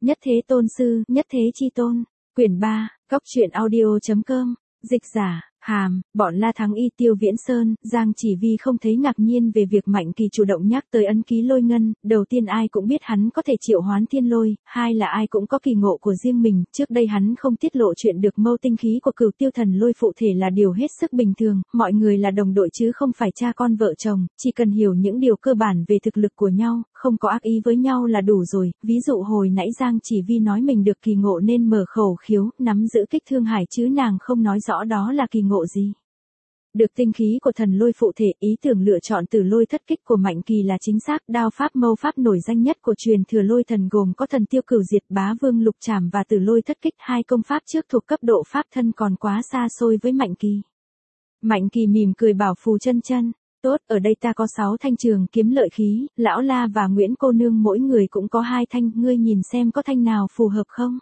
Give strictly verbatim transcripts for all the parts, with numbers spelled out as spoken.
Nhất Thế Tôn Sư, Nhất Thế Chi Tôn. Quyển ba, Cóc truyện audio chấm com. Dịch giả, Hàm, bọn La Thắng Y, Tiêu Viễn Sơn, Giang Chỉ Vi không thấy ngạc nhiên về việc Mạnh Kỳ chủ động nhắc tới ấn ký lôi ngân. Đầu tiên ai cũng biết hắn có thể triệu hoán thiên lôi, hai là ai cũng có kỳ ngộ của riêng mình. Trước đây hắn không tiết lộ chuyện được mâu tinh khí của Cửu Tiêu Thần Lôi phụ thể là điều hết sức bình thường. Mọi người là đồng đội chứ không phải cha con vợ chồng, chỉ cần hiểu những điều cơ bản về thực lực của nhau, không có ác ý với nhau là đủ rồi. Ví dụ hồi nãy Giang Chỉ Vi nói mình được kỳ ngộ nên mở khẩu khiếu, nắm giữ kích thương hải chứ nàng không nói rõ đó là kỳ ngộ gì. Được tinh khí của thần lôi phụ thể, ý tưởng lựa chọn từ lôi thất kích của Mạnh Kỳ là chính xác. Đao pháp mâu pháp nổi danh nhất của truyền thừa lôi thần gồm có thần tiêu cửu diệt, bá vương lục trảm và tử lôi thất kích. Hai công pháp trước thuộc cấp độ pháp thân còn quá xa xôi với Mạnh Kỳ. Mạnh Kỳ mỉm cười bảo Phù Chân Chân, tốt, ở đây ta có sáu thanh trường kiếm lợi khí, lão La và Nguyễn cô nương mỗi người cũng có hai thanh, ngươi nhìn xem có thanh nào phù hợp không?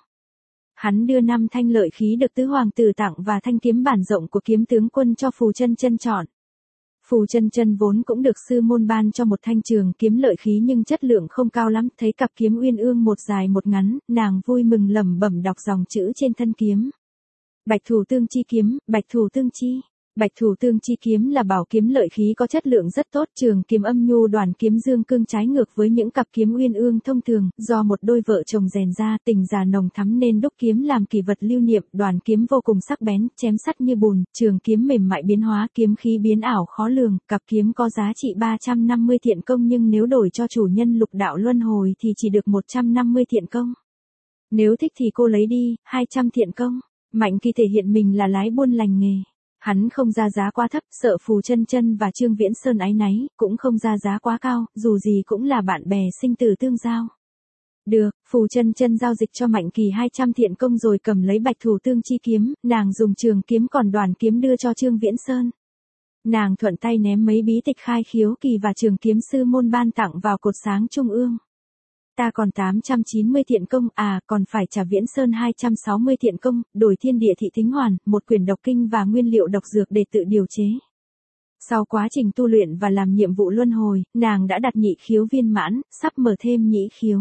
Hắn đưa năm thanh lợi khí được tứ hoàng tử tặng và thanh kiếm bản rộng của kiếm tướng quân cho Phù Chân Chân chọn. Phù Chân Chân vốn cũng được sư môn ban cho một thanh trường kiếm lợi khí nhưng chất lượng không cao lắm, thấy cặp kiếm uyên ương một dài một ngắn, nàng vui mừng lẩm bẩm đọc dòng chữ trên thân kiếm. Bạch Thủ Tương Chi kiếm, Bạch Thủ Tương Chi. Bạch Thủ Tương Chi kiếm là bảo kiếm lợi khí có chất lượng rất tốt, trường kiếm âm nhu, đoàn kiếm dương cương, trái ngược với những cặp kiếm uyên ương thông thường, do một đôi vợ chồng rèn ra, tình già nồng thắm nên đúc kiếm làm kỷ vật lưu niệm. Đoàn kiếm vô cùng sắc bén, chém sắt như bùn, trường kiếm mềm mại biến hóa, kiếm khí biến ảo khó lường. Cặp kiếm có giá trị ba trăm năm mươi thiện công nhưng nếu đổi cho chủ nhân lục đạo luân hồi thì chỉ được một trăm năm mươi thiện công. Nếu thích thì cô lấy đi, hai trăm thiện công. Mạnh Kỳ thể hiện mình là lái buôn lành nghề. Hắn không ra giá quá thấp, sợ Phù Chân Chân và Trương Viễn Sơn áy náy, cũng không ra giá quá cao, dù gì cũng là bạn bè sinh tử tương giao. Được, Phù Chân Chân giao dịch cho Mạnh Kỳ hai trăm thiện công rồi cầm lấy Bạch Thủ Tương Chi kiếm, nàng dùng trường kiếm còn đoàn kiếm đưa cho Trương Viễn Sơn. Nàng thuận tay ném mấy bí tịch khai khiếu kỳ và trường kiếm sư môn ban tặng vào cột sáng trung ương. Ta còn tám trăm chín mươi thiện công, à, còn phải trả Viễn Sơn hai trăm sáu mươi thiện công, đổi thiên địa thị thính hoàn, một quyển độc kinh và nguyên liệu độc dược để tự điều chế. Sau quá trình tu luyện và làm nhiệm vụ luân hồi, nàng đã đạt nhị khiếu viên mãn, sắp mở thêm nhị khiếu.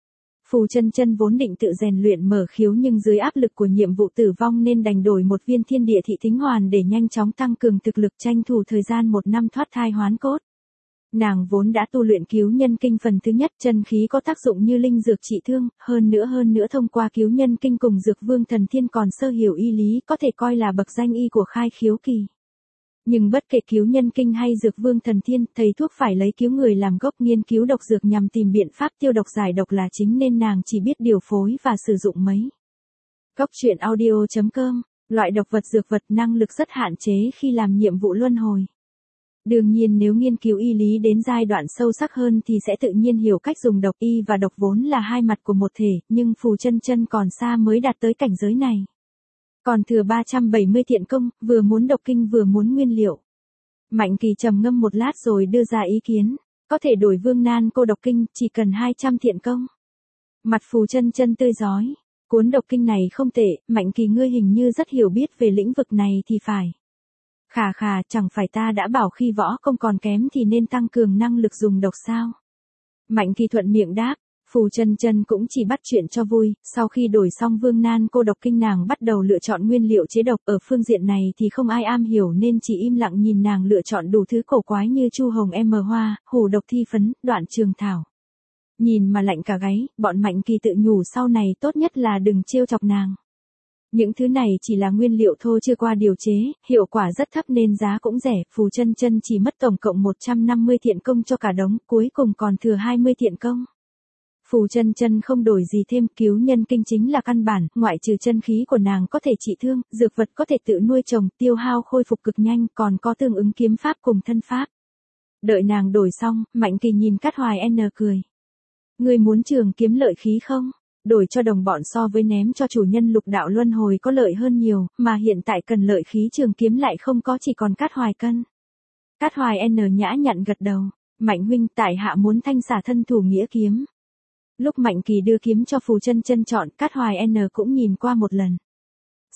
Phù Chân Chân vốn định tự rèn luyện mở khiếu nhưng dưới áp lực của nhiệm vụ tử vong nên đành đổi một viên thiên địa thị thính hoàn để nhanh chóng tăng cường thực lực, tranh thủ thời gian một năm thoát thai hoán cốt. Nàng vốn đã tu luyện cứu nhân kinh phần thứ nhất, chân khí có tác dụng như linh dược trị thương, hơn nữa hơn nữa thông qua cứu nhân kinh cùng dược vương thần thiên còn sơ hiểu y lý, có thể coi là bậc danh y của khai khiếu kỳ. Nhưng bất kể cứu nhân kinh hay dược vương thần thiên, thầy thuốc phải lấy cứu người làm gốc, nghiên cứu độc dược nhằm tìm biện pháp tiêu độc giải độc là chính nên nàng chỉ biết điều phối và sử dụng mấy. Cóc truyện audio chấm com, loại độc vật dược vật năng lực rất hạn chế khi làm nhiệm vụ luân hồi. Đương nhiên nếu nghiên cứu y lý đến giai đoạn sâu sắc hơn thì sẽ tự nhiên hiểu cách dùng độc. Y và độc vốn là hai mặt của một thể, nhưng Phù Chân Chân còn xa mới đạt tới cảnh giới này. Còn thừa ba trăm bảy mươi thiện công, vừa muốn độc kinh vừa muốn nguyên liệu. Mạnh Kỳ trầm ngâm một lát rồi đưa ra ý kiến, có thể đổi Vương Nan Cô độc kinh, chỉ cần hai trăm thiện công. Mặt Phù Chân Chân tươi rói, cuốn độc kinh này không tệ, Mạnh Kỳ ngươi hình như rất hiểu biết về lĩnh vực này thì phải. Khà khà, chẳng phải ta đã bảo khi võ công còn kém thì nên tăng cường năng lực dùng độc sao? Mạnh Kỳ thuận miệng đáp, Phù Chân Chân cũng chỉ bắt chuyện cho vui, sau khi đổi xong Vương Nan Cô độc kinh nàng bắt đầu lựa chọn nguyên liệu chế độc, ở phương diện này thì không ai am hiểu nên chỉ im lặng nhìn nàng lựa chọn đủ thứ cổ quái như chu hồng em hoa, hủ độc thi phấn, đoạn trường thảo. Nhìn mà lạnh cả gáy, bọn Mạnh Kỳ tự nhủ sau này tốt nhất là đừng trêu chọc nàng. Những thứ này chỉ là nguyên liệu thô chưa qua điều chế, hiệu quả rất thấp nên giá cũng rẻ, Phù Chân Chân chỉ mất tổng cộng một trăm năm mươi thiện công cho cả đống, cuối cùng còn thừa hai mươi thiện công. Phù Chân Chân không đổi gì thêm, cứu nhân kinh chính là căn bản, ngoại trừ chân khí của nàng có thể trị thương, dược vật có thể tự nuôi trồng, tiêu hao khôi phục cực nhanh, còn có tương ứng kiếm pháp cùng thân pháp. Đợi nàng đổi xong, Mạnh Kỳ nhìn Cát Hoài N cười. Ngươi muốn trường kiếm lợi khí không? Đổi cho đồng bọn so với ném cho chủ nhân lục đạo luân hồi có lợi hơn nhiều, mà hiện tại cần lợi khí trường kiếm lại không có, chỉ còn Cát Hoài cân. Cát Hoài N nhã nhặn gật đầu, Mạnh huynh, tại hạ muốn thanh xả thân thủ nghĩa kiếm. Lúc Mạnh Kỳ đưa kiếm cho Phù Chân Chân chọn, Cát Hoài N cũng nhìn qua một lần.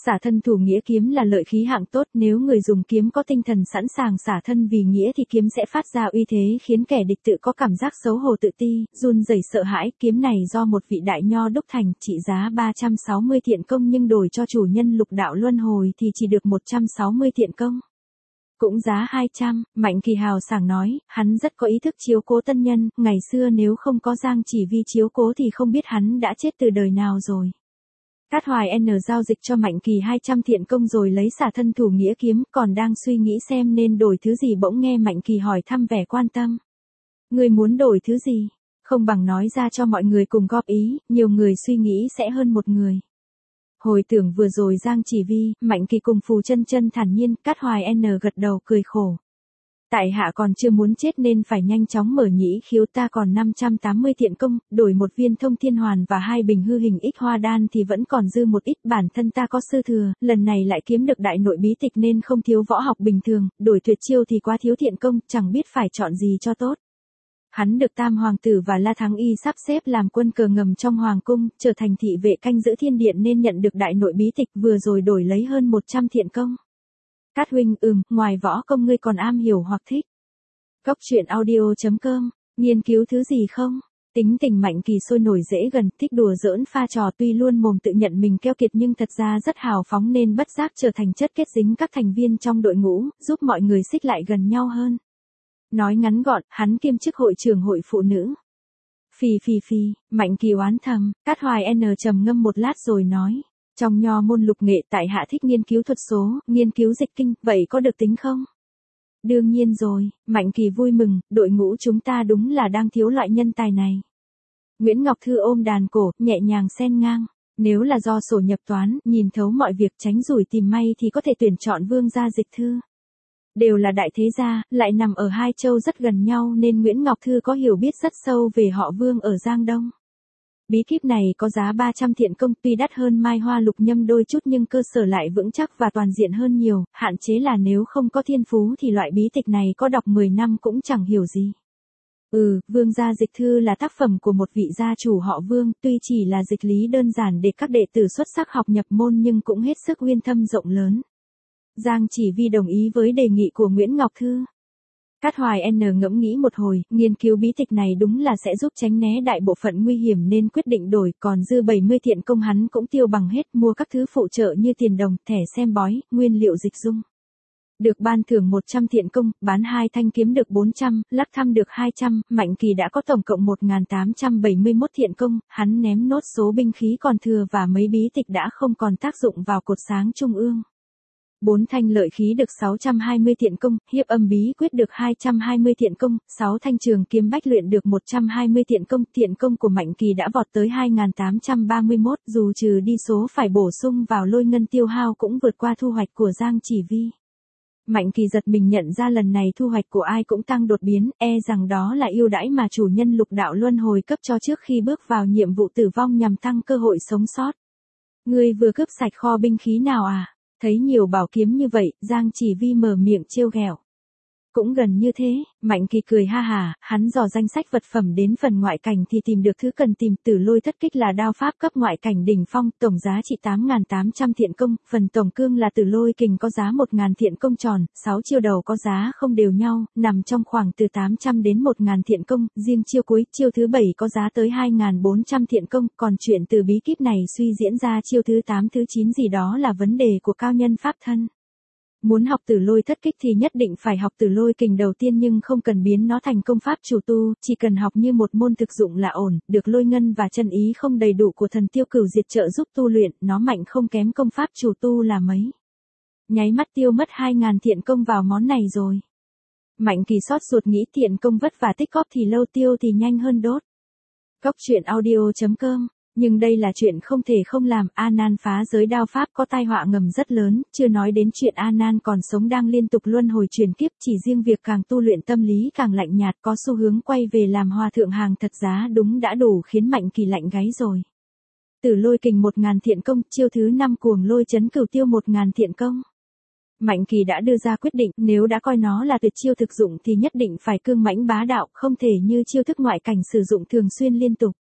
Xả thân thủ nghĩa kiếm là lợi khí hạng tốt, nếu người dùng kiếm có tinh thần sẵn sàng xả thân vì nghĩa thì kiếm sẽ phát ra uy thế khiến kẻ địch tự có cảm giác xấu hổ tự ti, run rẩy sợ hãi. Kiếm này do một vị đại nho đúc thành, trị giá ba trăm sáu mươi thiện công nhưng đổi cho chủ nhân lục đạo luân hồi thì chỉ được một trăm sáu mươi thiện công. Cũng giá hai trăm, Mạnh Kỳ hào sảng nói, hắn rất có ý thức chiếu cố tân nhân, ngày xưa nếu không có Giang Chỉ Vi chiếu cố thì không biết hắn đã chết từ đời nào rồi. Cát Hoài N giao dịch cho Mạnh Kỳ hai trăm thiện công rồi lấy xả thân thủ nghĩa kiếm, còn đang suy nghĩ xem nên đổi thứ gì bỗng nghe Mạnh Kỳ hỏi thăm vẻ quan tâm. Người muốn đổi thứ gì? Không bằng nói ra cho mọi người cùng góp ý, nhiều người suy nghĩ sẽ hơn một người. Hồi tưởng vừa rồi Giang Chỉ Vi, Mạnh Kỳ cùng Phù Chân Chân thản nhiên, Cát Hoài N gật đầu cười khổ. Tại hạ còn chưa muốn chết nên phải nhanh chóng mở nhĩ khiếu, ta còn năm trăm tám mươi thiện công, đổi một viên thông thiên hoàn và hai bình hư hình ích hoa đan thì vẫn còn dư một ít, bản thân ta có sư thừa, lần này lại kiếm được đại nội bí tịch nên không thiếu võ học bình thường, đổi tuyệt chiêu thì quá thiếu thiện công, chẳng biết phải chọn gì cho tốt. Hắn được Tam Hoàng tử và La Thắng Y sắp xếp làm quân cờ ngầm trong Hoàng cung, trở thành thị vệ canh giữ thiên điện nên nhận được đại nội bí tịch, vừa rồi đổi lấy hơn một trăm thiện công. Cát huynh, ừm, ngoài võ công ngươi còn am hiểu hoặc thích. Cốc truyện audio chấm com, nghiên cứu thứ gì không? Tính tình Mạnh Kỳ sôi nổi dễ gần, thích đùa giỡn pha trò, tuy luôn mồm tự nhận mình keo kiệt nhưng thật ra rất hào phóng nên bất giác trở thành chất kết dính các thành viên trong đội ngũ, giúp mọi người xích lại gần nhau hơn. Nói ngắn gọn, hắn kiêm chức hội trưởng hội phụ nữ. Phì phì phì, Mạnh Kỳ oán thầm, Cát Hoài N trầm ngâm một lát rồi nói. Trong nho môn lục nghệ tại hạ thích nghiên cứu thuật số, nghiên cứu dịch kinh, vậy có được tính không? Đương nhiên rồi, Mạnh Kỳ vui mừng, đội ngũ chúng ta đúng là đang thiếu loại nhân tài này. Nguyễn Ngọc Thư ôm đàn cổ, nhẹ nhàng xen ngang. Nếu là do sổ nhập toán, nhìn thấu mọi việc tránh rủi tìm may thì có thể tuyển chọn Vương gia Dịch Thư. Đều là đại thế gia, lại nằm ở hai châu rất gần nhau nên Nguyễn Ngọc Thư có hiểu biết rất sâu về họ Vương ở Giang Đông. Bí kíp này có giá ba trăm thiện công, tuy đắt hơn Mai Hoa Lục Nhâm đôi chút nhưng cơ sở lại vững chắc và toàn diện hơn nhiều, hạn chế là nếu không có thiên phú thì loại bí tịch này có đọc mười năm cũng chẳng hiểu gì. Ừ, Vương gia Dịch Thư là tác phẩm của một vị gia chủ họ Vương, tuy chỉ là dịch lý đơn giản để các đệ tử xuất sắc học nhập môn nhưng cũng hết sức uyên thâm rộng lớn. Giang Chỉ Vi đồng ý với đề nghị của Nguyễn Ngọc Thư. Cát Hoài N ngẫm nghĩ một hồi, nghiên cứu bí tịch này đúng là sẽ giúp tránh né đại bộ phận nguy hiểm nên quyết định đổi, còn dư bảy mươi thiện công hắn cũng tiêu bằng hết, mua các thứ phụ trợ như tiền đồng, thẻ xem bói, nguyên liệu dịch dung. Được ban thưởng một trăm thiện công, bán hai thanh kiếm được bốn trăm, lắc thăm được hai trăm, Mạnh Kỳ đã có tổng cộng một nghìn tám trăm bảy mươi mốt thiện công, hắn ném nốt số binh khí còn thừa và mấy bí tịch đã không còn tác dụng vào cột sáng trung ương. Bốn thanh lợi khí được sáu trăm hai mươi thiện công, hiệp âm bí quyết được hai trăm hai mươi thiện công, sáu thanh trường kiếm bách luyện được một trăm hai mươi thiện công, thiện công của Mạnh Kỳ đã vọt tới hai nghìn tám trăm ba mươi mốt, dù trừ đi số phải bổ sung vào lôi ngân tiêu hao cũng vượt qua thu hoạch của Giang Chỉ Vi. Mạnh Kỳ giật mình nhận ra lần này thu hoạch của ai cũng tăng đột biến, e rằng đó là ưu đãi mà chủ nhân lục đạo luân hồi cấp cho trước khi bước vào nhiệm vụ tử vong nhằm tăng cơ hội sống sót. Ngươi vừa cướp sạch kho binh khí nào à? Thấy nhiều bảo kiếm như vậy, Giang Chỉ Vi mở miệng trêu ghẹo. Cũng gần như thế, Mạnh Kỳ cười ha hà, hắn dò danh sách vật phẩm đến phần ngoại cảnh thì tìm được thứ cần tìm, Tử Lôi Thất Kích là đao pháp cấp ngoại cảnh đỉnh phong, tổng giá trị tám nghìn tám trăm thiện công, phần tổng cương là Tử Lôi Kình có giá một nghìn thiện công tròn, sáu chiêu đầu có giá không đều nhau, nằm trong khoảng từ tám trăm đến một nghìn thiện công, riêng chiêu cuối, chiêu thứ bảy có giá tới hai nghìn bốn trăm thiện công, còn chuyện từ bí kíp này suy diễn ra chiêu thứ tám thứ chín gì đó là vấn đề của cao nhân pháp thân. Muốn học Tử Lôi Thất Kích thì nhất định phải học Tử Lôi Kình đầu tiên nhưng không cần biến nó thành công pháp chủ tu, chỉ cần học như một môn thực dụng là ổn, được lôi ngân và chân ý không đầy đủ của thần tiêu cửu diệt trợ giúp tu luyện, nó mạnh không kém công pháp chủ tu là mấy. Nháy mắt tiêu mất hai nghìn thiện công vào món này rồi. Mạnh Kỳ xót ruột nghĩ thiện công vất vả tích góp thì lâu tiêu thì nhanh hơn đốt. Cốc truyện audio chấm com. Nhưng đây là chuyện không thể không làm, A Nan phá giới đao pháp có tai họa ngầm rất lớn, chưa nói đến chuyện A Nan còn sống đang liên tục luân hồi chuyển kiếp, chỉ riêng việc càng tu luyện tâm lý càng lạnh nhạt có xu hướng quay về làm hòa thượng hàng thật giá đúng đã đủ khiến Mạnh Kỳ lạnh gáy rồi. Tử Lôi Kình một nghìn thiện công, chiêu thứ năm Cuồng Lôi Chấn Cửu Tiêu một nghìn thiện công. Mạnh Kỳ đã đưa ra quyết định, nếu đã coi nó là tuyệt chiêu thực dụng thì nhất định phải cương mãnh bá đạo, không thể như chiêu thức ngoại cảnh sử dụng thường xuyên liên tục.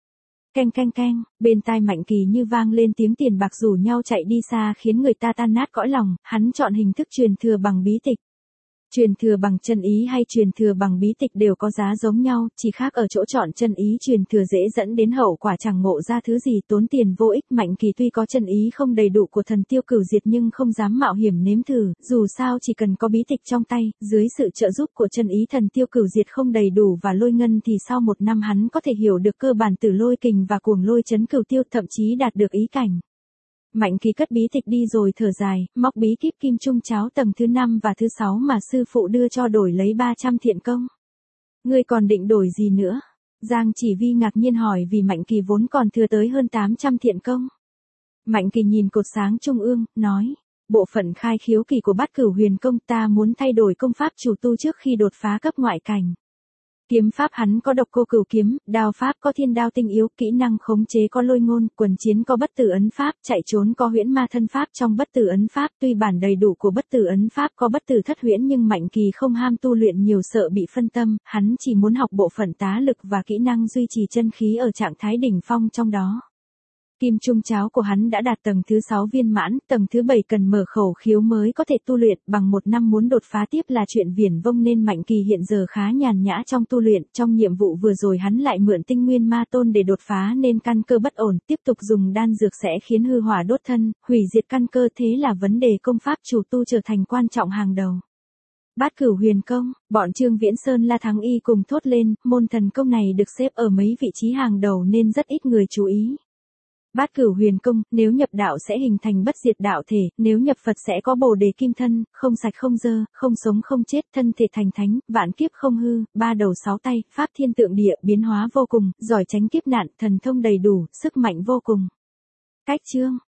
Keng keng keng, bên tai Mạnh Kỳ như vang lên tiếng tiền bạc rủ nhau chạy đi xa khiến người ta tan nát cõi lòng, hắn chọn hình thức truyền thừa bằng bí tịch. Truyền thừa bằng chân ý hay truyền thừa bằng bí tịch đều có giá giống nhau, chỉ khác ở chỗ chọn chân ý truyền thừa dễ dẫn đến hậu quả chẳng ngộ ra thứ gì, tốn tiền vô ích. Mạnh Kỳ tuy có chân ý không đầy đủ của thần tiêu cửu diệt nhưng không dám mạo hiểm nếm thử, dù sao chỉ cần có bí tịch trong tay, dưới sự trợ giúp của chân ý thần tiêu cửu diệt không đầy đủ và lôi ngân thì sau một năm hắn có thể hiểu được cơ bản tử lôi kình và cuồng lôi chấn cửu tiêu, thậm chí đạt được ý cảnh. Mạnh Kỳ cất bí tịch đi rồi thở dài, móc bí kíp kim trung cháo tầng thứ năm và thứ sáu mà sư phụ đưa cho đổi lấy ba trăm thiện công. Ngươi còn định đổi gì nữa? Giang Chỉ Vi ngạc nhiên hỏi vì Mạnh Kỳ vốn còn thừa tới hơn tám trăm thiện công. Mạnh Kỳ nhìn cột sáng trung ương, nói, bộ phận khai khiếu kỳ của Bát Cửu Huyền Công ta muốn thay đổi công pháp chủ tu trước khi đột phá cấp ngoại cảnh. Kiếm pháp hắn có độc cô cửu kiếm, đao pháp có thiên đao tinh yếu, kỹ năng khống chế có lôi ngôn, quần chiến có bất tử ấn pháp, chạy trốn có huyễn ma thân pháp. Trong bất tử ấn pháp tuy bản đầy đủ của bất tử ấn pháp có bất tử thất huyễn nhưng Mạnh Kỳ không ham tu luyện nhiều sợ bị phân tâm, hắn chỉ muốn học bộ phận tá lực và kỹ năng duy trì chân khí ở trạng thái đỉnh phong trong đó. Kim trung cháo của hắn đã đạt tầng thứ sáu viên mãn, tầng thứ bảy cần mở khẩu khiếu mới có thể tu luyện, bằng một năm muốn đột phá tiếp là chuyện viển vông nên Mạnh Kỳ hiện giờ khá nhàn nhã trong tu luyện. Trong nhiệm vụ vừa rồi hắn lại mượn tinh nguyên ma tôn để đột phá nên căn cơ bất ổn, tiếp tục dùng đan dược sẽ khiến hư hỏa đốt thân, hủy diệt căn cơ, thế là vấn đề công pháp chủ tu trở thành quan trọng hàng đầu. Bát Cửu Huyền Công, bọn Trương Viễn Sơn La Thắng Y cùng thốt lên, môn thần công này được xếp ở mấy vị trí hàng đầu nên rất ít người chú ý. Bát Cửu Huyền Công, nếu nhập đạo sẽ hình thành bất diệt đạo thể, nếu nhập Phật sẽ có Bồ Đề Kim Thân, không sạch không dơ, không sống không chết, thân thể thành thánh, vạn kiếp không hư, ba đầu sáu tay, pháp thiên tượng địa, biến hóa vô cùng, giỏi tránh kiếp nạn, thần thông đầy đủ, sức mạnh vô cùng. Cách chương